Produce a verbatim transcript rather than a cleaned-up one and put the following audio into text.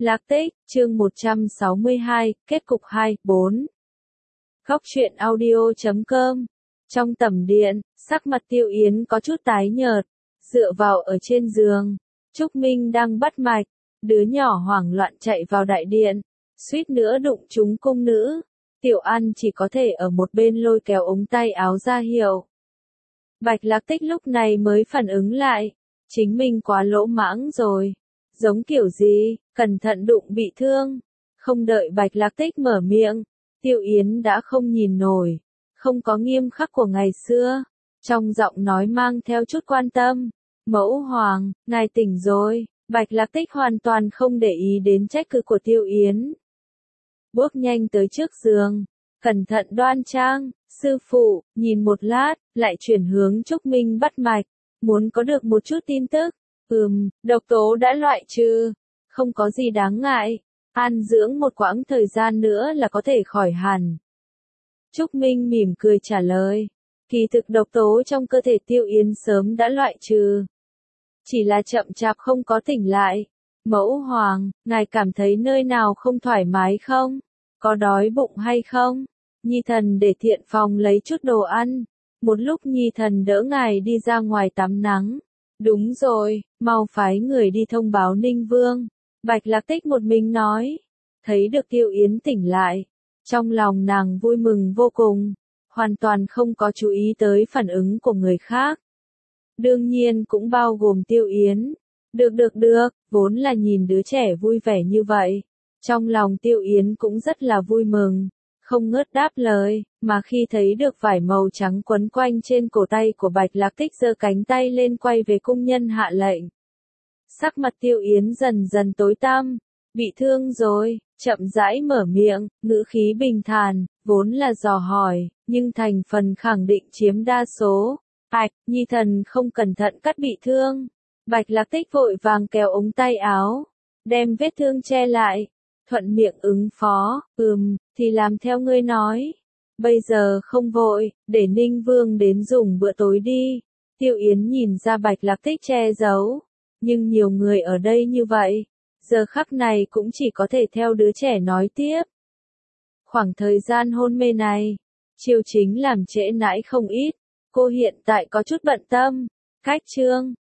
Lạc Tích, chương một trăm sáu mươi hai, kết cục hai, bốn. Góc truyện audio chấm com. Trong tầm điện, sắc mặt Tiêu Yến có chút tái nhợt, dựa vào ở trên giường. Trúc Minh đang bắt mạch, đứa nhỏ hoảng loạn chạy vào đại điện, suýt nữa đụng trúng cung nữ. Tiểu An chỉ có thể ở một bên lôi kéo ống tay áo ra hiệu. Bạch Lạc Tích lúc này mới phản ứng lại, chính mình quá lỗ mãng rồi. Giống kiểu gì, cẩn thận đụng bị thương. Không đợi Bạch Lạc Tích mở miệng, Tiêu Yến đã không nhìn nổi, không có nghiêm khắc của ngày xưa. Trong giọng nói mang theo chút quan tâm. Mẫu hoàng, ngài tỉnh rồi. Bạch Lạc Tích hoàn toàn không để ý đến trách cứ của Tiêu Yến. Bước nhanh tới trước giường, cẩn thận đoan trang. Sư phụ, nhìn một lát, lại chuyển hướng Trúc Minh bắt mạch, muốn có được một chút tin tức. Ừm, độc tố đã loại trừ, không có gì đáng ngại, an dưỡng một quãng thời gian nữa là có thể khỏi hẳn. Trúc Minh mỉm cười trả lời, kỳ thực độc tố trong cơ thể Tiêu Yến sớm đã loại trừ, chỉ là chậm chạp không có tỉnh lại. Mẫu hoàng, ngài cảm thấy nơi nào không thoải mái không? Có đói bụng hay không? Nhi thần để thiện phòng lấy chút đồ ăn, một lúc Nhi thần đỡ ngài đi ra ngoài tắm nắng. Đúng rồi, mau phái người đi thông báo Ninh Vương. Bạch Lạc Tích một mình nói. Thấy được Tiêu Yến tỉnh lại, trong lòng nàng vui mừng vô cùng, hoàn toàn không có chú ý tới phản ứng của người khác. Đương nhiên cũng bao gồm Tiêu Yến. Được được được, vốn là nhìn đứa trẻ vui vẻ như vậy. Trong lòng Tiêu Yến cũng rất là vui mừng, không ngớt đáp lời, mà khi thấy được vải màu trắng quấn quanh trên cổ tay của Bạch Lạc Tích giơ cánh tay lên quay về cung nhân hạ lệnh. Sắc mặt Tiêu Yến dần dần tối tăm, bị thương rồi, chậm rãi mở miệng, ngữ khí bình thản, vốn là dò hỏi, nhưng thành phần khẳng định chiếm đa số. Ảch, Nhi thần không cẩn thận cắt bị thương. Bạch Lạc Tích vội vàng kéo ống tay áo, đem vết thương che lại. Thuận miệng ứng phó, ừm, thì làm theo ngươi nói. Bây giờ không vội, để Ninh Vương đến dùng bữa tối đi. Tiêu Yến nhìn ra Bạch Lạc Tích che giấu, nhưng nhiều người ở đây như vậy, giờ khắc này cũng chỉ có thể theo đứa trẻ nói tiếp. Khoảng thời gian hôn mê này, Triều Chính làm trễ nải không ít, cô hiện tại có chút bận tâm. Cách chương,